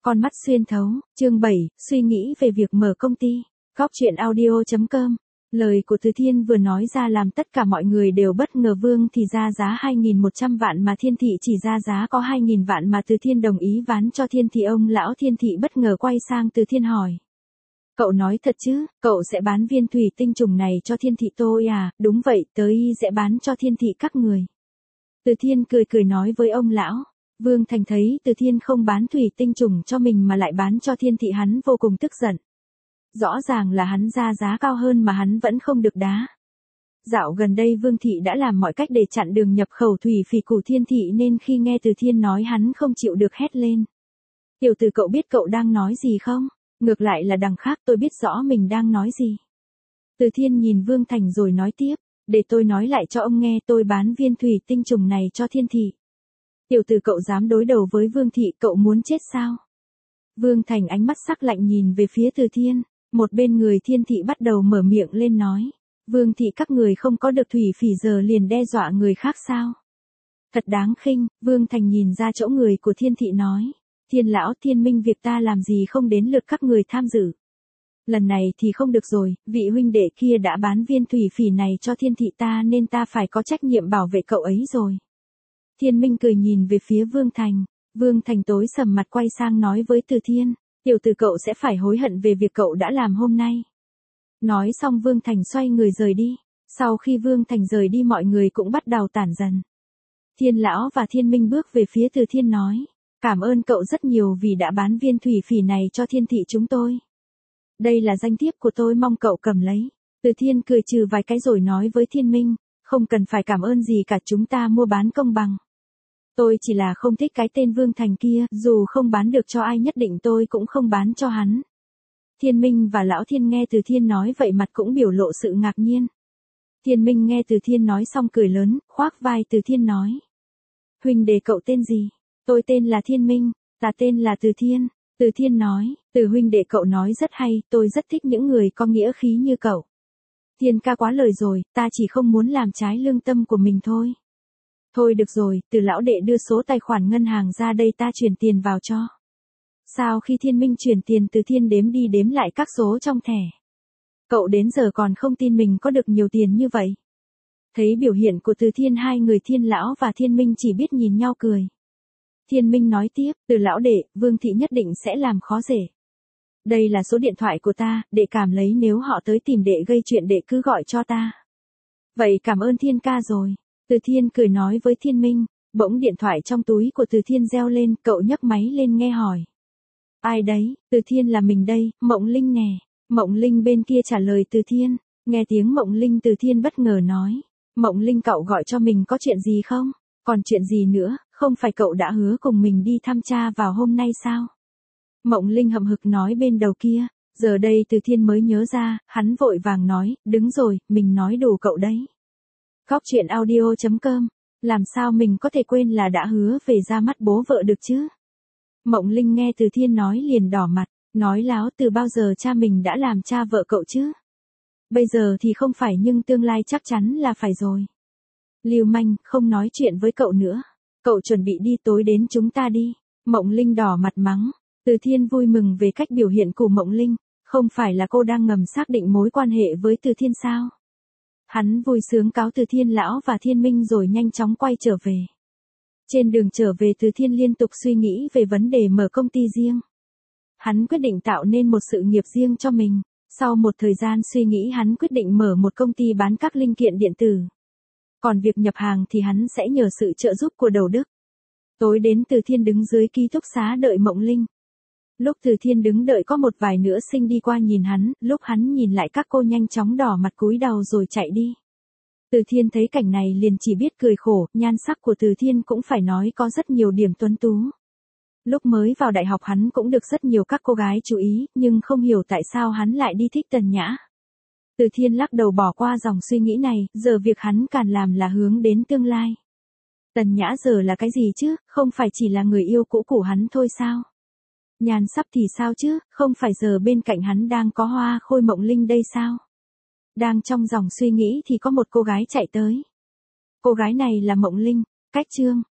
Con mắt xuyên thấu, chương 7, suy nghĩ về việc mở công ty. Góc chuyện audio.com. Lời của Từ Thiên vừa nói ra làm tất cả mọi người đều bất ngờ. Vương thì ra giá 2.100 vạn mà Thiên Thị chỉ ra giá có 2.000 vạn mà Từ Thiên đồng ý bán cho Thiên Thị. Ông lão Thiên Thị bất ngờ quay sang Từ Thiên hỏi. Cậu nói thật chứ, cậu sẽ bán viên thủy tinh trùng này cho Thiên Thị tôi à? Đúng vậy, tới sẽ bán cho Thiên Thị các người. Từ Thiên cười cười nói với ông lão. Vương Thành thấy Từ Thiên không bán thủy tinh trùng cho mình mà lại bán cho Thiên Thị, hắn vô cùng tức giận. Rõ ràng là hắn ra giá cao hơn mà hắn vẫn không được đá. Dạo gần đây Vương Thị đã làm mọi cách để chặn đường nhập khẩu thủy phỉ của Thiên Thị, nên khi nghe Từ Thiên nói hắn không chịu được hét lên. Tiểu tử, cậu biết cậu đang nói gì không? Ngược lại là đằng khác tôi biết rõ mình đang nói gì. Từ Thiên nhìn Vương Thành rồi nói tiếp. Để tôi nói lại cho ông nghe, tôi bán viên thủy tinh trùng này cho Thiên Thị. Tiểu tử, cậu dám đối đầu với Vương Thị, cậu muốn chết sao? Vương Thành ánh mắt sắc lạnh nhìn về phía Từ Thiên. Một bên người Thiên Thị bắt đầu mở miệng lên nói. Vương Thị các người không có được thủy phỉ giờ liền đe dọa người khác sao? Thật đáng khinh. Vương Thành nhìn ra chỗ người của Thiên Thị nói. Thiên lão Thiên Minh, việc ta làm gì không đến lượt các người tham dự. Lần này thì không được rồi, vị huynh đệ kia đã bán viên thủy phỉ này cho Thiên Thị ta nên ta phải có trách nhiệm bảo vệ cậu ấy rồi. Thiên Minh cười nhìn về phía Vương Thành. Vương Thành tối sầm mặt quay sang nói với Từ Thiên. Tiểu tử, cậu sẽ phải hối hận về việc cậu đã làm hôm nay. Nói xong Vương Thành xoay người rời đi. Sau khi Vương Thành rời đi mọi người cũng bắt đầu tản dần. Thiên lão và Thiên Minh bước về phía Từ Thiên nói. Cảm ơn cậu rất nhiều vì đã bán viên thủy phỉ này cho Thiên Thị chúng tôi. Đây là danh thiếp của tôi, mong cậu cầm lấy. Từ Thiên cười trừ vài cái rồi nói với Thiên Minh. Không cần phải cảm ơn gì cả, chúng ta mua bán công bằng. Tôi chỉ là không thích cái tên Vương Thành kia, dù không bán được cho ai nhất định tôi cũng không bán cho hắn. Thiên Minh và Lão Thiên nghe Từ Thiên nói vậy mặt cũng biểu lộ sự ngạc nhiên. Thiên Minh nghe Từ Thiên nói xong cười lớn, khoác vai Từ Thiên nói. Huynh đệ cậu tên gì? Tôi tên là Thiên Minh, ta tên là Từ Thiên. Từ Thiên nói, Từ huynh đệ cậu nói rất hay, tôi rất thích những người có nghĩa khí như cậu. Thiên ca quá lời rồi, ta chỉ không muốn làm trái lương tâm của mình thôi. Thôi được rồi, Từ lão đệ đưa số tài khoản ngân hàng ra đây ta chuyển tiền vào cho. Sau khi Thiên Minh chuyển tiền, Từ Thiên đếm đi đếm lại các số trong thẻ. Cậu đến giờ còn không tin mình có được nhiều tiền như vậy. Thấy biểu hiện của Từ Thiên, hai người Thiên lão và Thiên Minh chỉ biết nhìn nhau cười. Thiên Minh nói tiếp, Từ lão đệ, Vương Thị nhất định sẽ làm khó dễ. Đây là số điện thoại của ta, đệ cảm lấy, nếu họ tới tìm đệ gây chuyện đệ cứ gọi cho ta. Vậy cảm ơn Thiên ca rồi. Từ Thiên cười nói với Thiên Minh. Bỗng điện thoại trong túi của Từ Thiên reo lên, cậu nhấc máy lên nghe hỏi. Ai đấy? Từ Thiên là mình đây, Mộng Linh nè. Mộng Linh bên kia trả lời Từ Thiên. Nghe tiếng Mộng Linh, Từ Thiên bất ngờ nói. Mộng Linh, cậu gọi cho mình có chuyện gì không? Còn chuyện gì nữa, không phải cậu đã hứa cùng mình đi thăm cha vào hôm nay sao? Mộng Linh hậm hực nói bên đầu kia. Giờ đây Từ Thiên mới nhớ ra, hắn vội vàng nói, đứng rồi, mình nói đủ cậu đấy. Góc chuyện audio.com. Làm sao mình có thể quên là đã hứa về ra mắt bố vợ được chứ? Mộng Linh nghe Từ Thiên nói liền đỏ mặt, nói láo, từ bao giờ cha mình đã làm cha vợ cậu chứ? Bây giờ thì không phải nhưng tương lai chắc chắn là phải rồi. Lưu manh, không nói chuyện với cậu nữa. Cậu chuẩn bị đi, tối đến chúng ta đi. Mộng Linh đỏ mặt mắng. Từ Thiên vui mừng về cách biểu hiện của Mộng Linh. Không phải là cô đang ngầm xác định mối quan hệ với Từ Thiên sao? Hắn vui sướng cáo Từ Thiên lão và Thiên Minh rồi nhanh chóng quay trở về. Trên đường trở về, Từ Thiên liên tục suy nghĩ về vấn đề mở công ty riêng. Hắn quyết định tạo nên một sự nghiệp riêng cho mình. Sau một thời gian suy nghĩ, hắn quyết định mở một công ty bán các linh kiện điện tử. Còn việc nhập hàng thì hắn sẽ nhờ sự trợ giúp của Đầu Đức. Tối đến, Từ Thiên đứng dưới ký túc xá đợi Mộng Linh. Lúc Từ Thiên đứng đợi có một vài nữ sinh đi qua nhìn hắn, lúc hắn nhìn lại các cô nhanh chóng đỏ mặt cúi đầu rồi chạy đi. Từ Thiên thấy cảnh này liền chỉ biết cười khổ, nhan sắc của Từ Thiên cũng phải nói có rất nhiều điểm tuấn tú. Lúc mới vào đại học hắn cũng được rất nhiều các cô gái chú ý, nhưng không hiểu tại sao hắn lại đi thích Tần Nhã. Từ Thiên lắc đầu bỏ qua dòng suy nghĩ này, giờ việc hắn cần làm là hướng đến tương lai. Tần Nhã giờ là cái gì chứ, không phải chỉ là người yêu cũ của hắn thôi sao? Nhan sắc thì sao chứ, không phải giờ bên cạnh hắn đang có Hoa Khôi Mộng Linh đây sao? Đang trong dòng suy nghĩ thì có một cô gái chạy tới. Cô gái này là Mộng Linh. Cách chương